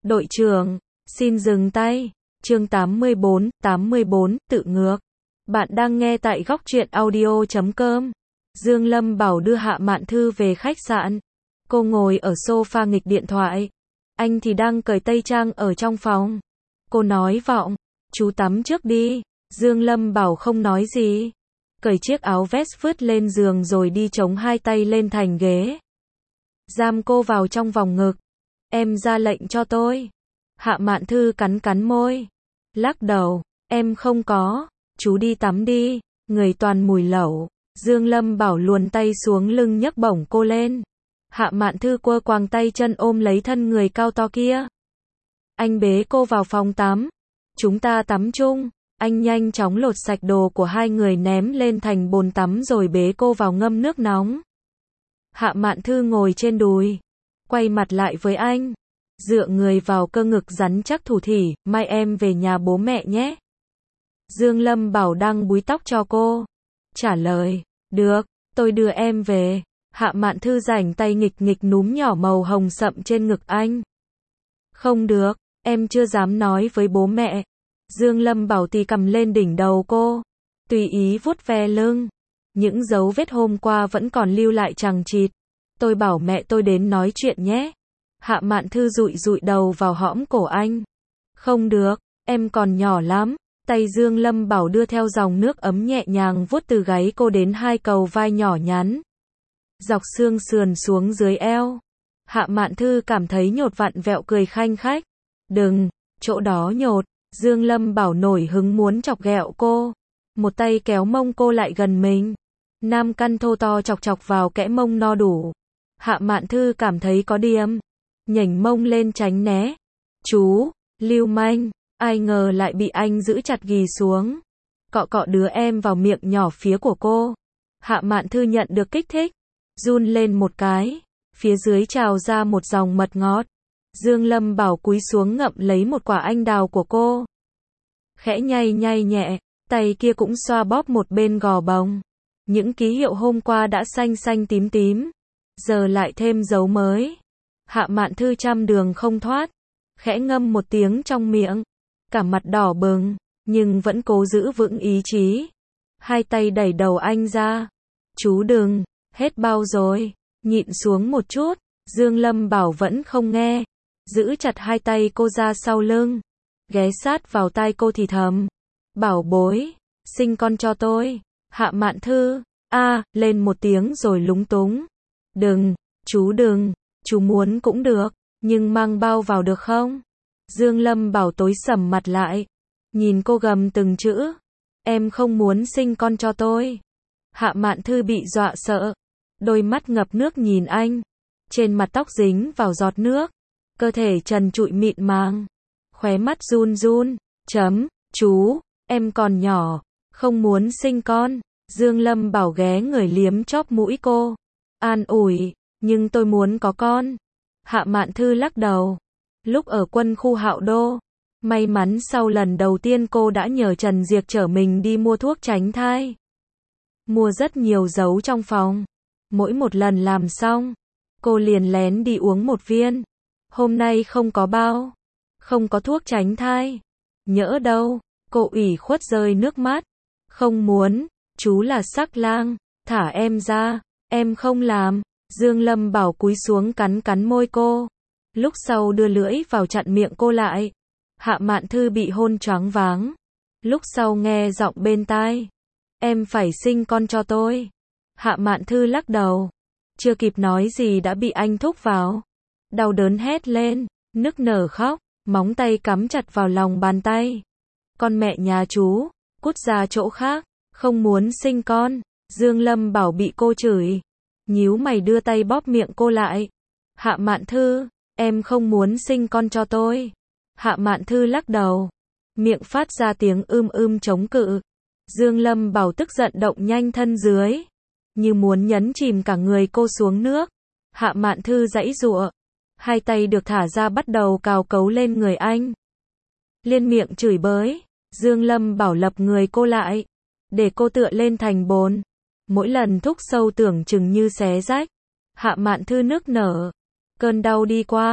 Đội trưởng, xin dừng tay. Chương 84, tự ngược. Bạn đang nghe tại góc truyện audio.com. Dương Lâm Bảo đưa Hạ Mạn Thư về khách sạn. Cô ngồi ở sofa nghịch điện thoại. Anh thì đang cởi tây trang ở trong phòng. Cô nói vọng, chú tắm trước đi. Dương Lâm Bảo không nói gì. Cởi chiếc áo vest vứt lên giường rồi đi chống hai tay lên thành ghế. Giam cô vào trong vòng ngực. Em ra lệnh cho tôi. Hạ Mạn Thư cắn cắn môi. Lắc đầu, em không có. Chú đi tắm đi. Người toàn mùi lẩu. Dương Lâm Bảo luồn tay xuống lưng nhấc bổng cô lên. Hạ Mạn Thư quơ quàng tay chân ôm lấy thân người cao to kia. Anh bế cô vào phòng tắm. Chúng ta tắm chung. Anh nhanh chóng lột sạch đồ của hai người ném lên thành bồn tắm rồi bế cô vào ngâm nước nóng. Hạ Mạn Thư ngồi trên đùi. Quay mặt lại với anh. Dựa người vào cơ ngực rắn chắc thủ thỉ, mai em về nhà bố mẹ nhé. Dương Lâm Bảo đang búi tóc cho cô. Trả lời, được, tôi đưa em về. Hạ Mạn Thư rảnh tay nghịch nghịch núm nhỏ màu hồng sậm trên ngực anh. Không được, em chưa dám nói với bố mẹ. Dương Lâm Bảo tì cầm lên đỉnh đầu cô. Tùy ý vuốt ve lưng. Những dấu vết hôm qua vẫn còn lưu lại chằng chịt. Tôi bảo mẹ tôi đến nói chuyện nhé. Hạ Mạn Thư dụi dụi đầu vào hõm cổ anh. Không được, em còn nhỏ lắm. Tay Dương Lâm Bảo đưa theo dòng nước ấm nhẹ nhàng vuốt từ gáy cô đến hai cầu vai nhỏ nhắn. Dọc xương sườn xuống dưới eo. Hạ Mạn Thư cảm thấy nhột vặn vẹo cười khanh khách. Đừng, chỗ đó nhột. Dương Lâm Bảo nổi hứng muốn chọc ghẹo cô. Một tay kéo mông cô lại gần mình. Nam căn thô to chọc chọc vào kẽ mông no đủ. Hạ Mạn Thư cảm thấy có điềm. Nhảnh mông lên tránh né. Chú, lưu manh. Ai ngờ lại bị anh giữ chặt ghì xuống. Cọ cọ đứa em vào miệng nhỏ phía của cô. Hạ Mạn Thư nhận được kích thích. Run lên một cái. Phía dưới trào ra một dòng mật ngọt. Dương Lâm Bảo cúi xuống ngậm lấy một quả anh đào của cô. Khẽ nhay nhay nhẹ. Tay kia cũng xoa bóp một bên gò bồng. Những ký hiệu hôm qua đã xanh xanh tím tím. Giờ lại thêm dấu mới. Hạ Mạn Thư trăm đường không thoát. Khẽ ngâm một tiếng trong miệng. Cả mặt đỏ bừng. Nhưng vẫn cố giữ vững ý chí. Hai tay đẩy đầu anh ra. Chú đừng. Hết bao rồi. Nhịn xuống một chút. Dương Lâm Bảo vẫn không nghe. Giữ chặt hai tay cô ra sau lưng. Ghé sát vào tai cô thì thầm. Bảo bối. Sinh con cho tôi. Hạ Mạn Thư. Lên một tiếng rồi lúng túng. Đừng. Chú đừng. Chú muốn cũng được. Nhưng mang bao vào được không? Dương Lâm Bảo tối sầm mặt lại. Nhìn cô gầm từng chữ. Em không muốn sinh con cho tôi. Hạ Mạn Thư bị dọa sợ. Đôi mắt ngập nước nhìn anh. Trên mặt tóc dính vào giọt nước. Cơ thể trần trụi mịn màng. Khóe mắt run run. Chú, em còn nhỏ. Không muốn sinh con. Dương Lâm Bảo ghé người liếm chóp mũi cô. An ủi. Nhưng tôi muốn có con. Hạ Mạn Thư lắc đầu. Lúc ở quân khu Hạo Đô. May mắn sau lần đầu tiên cô đã nhờ Trần Diệc chở mình đi mua thuốc tránh thai. Mua rất nhiều dấu trong phòng. Mỗi một lần làm xong. Cô liền lén đi uống một viên. Hôm nay không có bao. Không có thuốc tránh thai. Nhỡ đâu. Cô ủy khuất rơi nước mắt. Không muốn. Chú là sắc lang. Thả em ra. Em không làm. Dương Lâm Bảo cúi xuống cắn cắn môi cô. Lúc sau đưa lưỡi vào chặn miệng cô lại. Hạ Mạn Thư bị hôn choáng váng. Lúc sau nghe giọng bên tai. Em phải sinh con cho tôi. Hạ Mạn Thư lắc đầu. Chưa kịp nói gì đã bị anh thúc vào. Đau đớn hét lên. Nức nở khóc. Móng tay cắm chặt vào lòng bàn tay. Con mẹ nhà chú. Cút ra chỗ khác. Không muốn sinh con. Dương Lâm Bảo bị cô chửi. Nhíu mày đưa tay bóp miệng cô lại. Hạ Mạn Thư. Em không muốn sinh con cho tôi. Hạ Mạn Thư lắc đầu. Miệng phát ra tiếng chống cự. Dương Lâm Bảo tức giận động nhanh thân dưới. Như muốn nhấn chìm cả người cô xuống nước. Hạ Mạn Thư giãy giụa. Hai tay được thả ra bắt đầu cào cấu lên người anh. Liên miệng chửi bới. Dương Lâm Bảo lập người cô lại. Để cô tựa lên thành bồn. Mỗi lần thúc sâu tưởng chừng như xé rách. Hạ Mạn Thư nức nở. Cơn đau đi qua.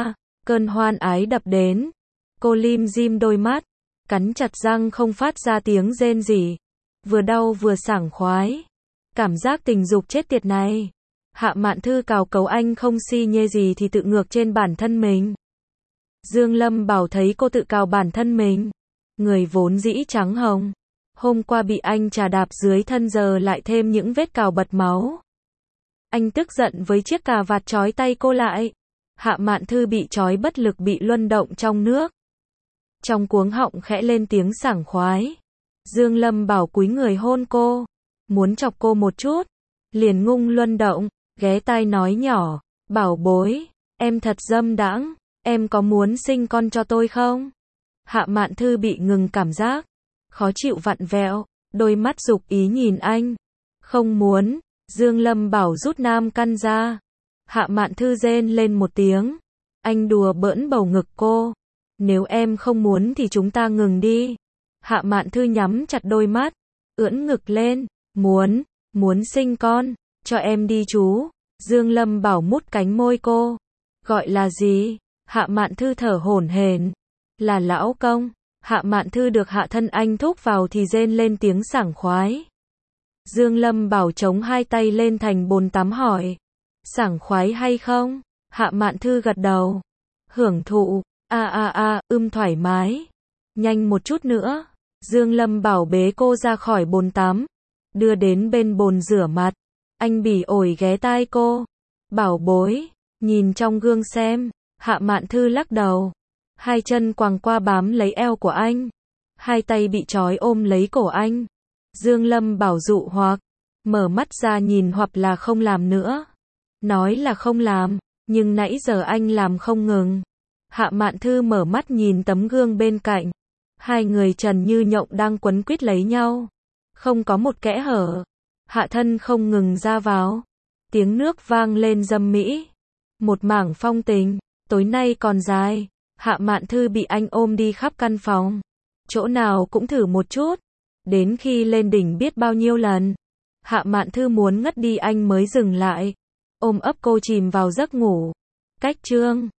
Cơn hoan ái đập đến. Cô lim dim đôi mắt, cắn chặt răng không phát ra tiếng rên rỉ. Vừa đau vừa sảng khoái. Cảm giác tình dục chết tiệt này. Hạ Mạn Thư cào cấu anh không si nhê gì thì tự ngược trên bản thân mình. Dương Lâm Bảo thấy cô tự cào bản thân mình. Người vốn dĩ trắng hồng. Hôm qua bị anh trà đạp dưới thân giờ lại thêm những vết cào bật máu. Anh tức giận với chiếc cà vạt trói tay cô lại. Hạ Mạn Thư bị trói bất lực bị luân động trong nước. Trong cuống họng khẽ lên tiếng sảng khoái. Dương Lâm Bảo cúi người hôn cô. Muốn chọc cô một chút. Liền ngung luân động, ghé tai nói nhỏ. Bảo bối, em thật dâm đãng, em có muốn sinh con cho tôi không? Hạ Mạn Thư bị ngừng cảm giác. Khó chịu vặn vẹo, đôi mắt dục ý nhìn anh. Không muốn, Dương Lâm Bảo rút nam căn ra. Hạ Mạn Thư rên lên một tiếng. Anh đùa bỡn bầu ngực cô. Nếu em không muốn thì chúng ta ngừng đi. Hạ Mạn Thư nhắm chặt đôi mắt, ưỡn ngực lên. Muốn sinh con, cho em đi chú. Dương Lâm Bảo mút cánh môi cô. Gọi là gì? Hạ Mạn Thư thở hổn hển. Là lão công. Hạ Mạn Thư được hạ thân anh thúc vào thì rên lên tiếng sảng khoái. Dương Lâm Bảo chống hai tay lên thành bồn tắm hỏi. Sảng khoái hay không? Hạ Mạn Thư gật đầu. Hưởng thụ. Thoải mái. Nhanh một chút nữa. Dương Lâm Bảo bế cô ra khỏi bồn tắm. Đưa đến bên bồn rửa mặt. Anh bỉ ổi ghé tai cô. Bảo bối, nhìn trong gương xem. Hạ Mạn Thư lắc đầu. Hai chân quàng qua bám lấy eo của anh. Hai tay bị trói ôm lấy cổ anh. Dương Lâm Bảo dụ hoặc. Mở mắt ra nhìn hoặc là không làm nữa. Nói là không làm, nhưng nãy giờ anh làm không ngừng. Hạ Mạn Thư mở mắt nhìn tấm gương bên cạnh. Hai người trần như nhộng đang quấn quýt lấy nhau. Không có một kẽ hở. Hạ thân không ngừng ra vào. Tiếng nước vang lên râm mỹ. Một mảng phong tình. Tối nay còn dài. Hạ Mạn Thư bị anh ôm đi khắp căn phòng. Chỗ nào cũng thử một chút. Đến khi lên đỉnh biết bao nhiêu lần. Hạ Mạn Thư muốn ngất đi anh mới dừng lại. Ôm ấp cô chìm vào giấc ngủ. Cách chương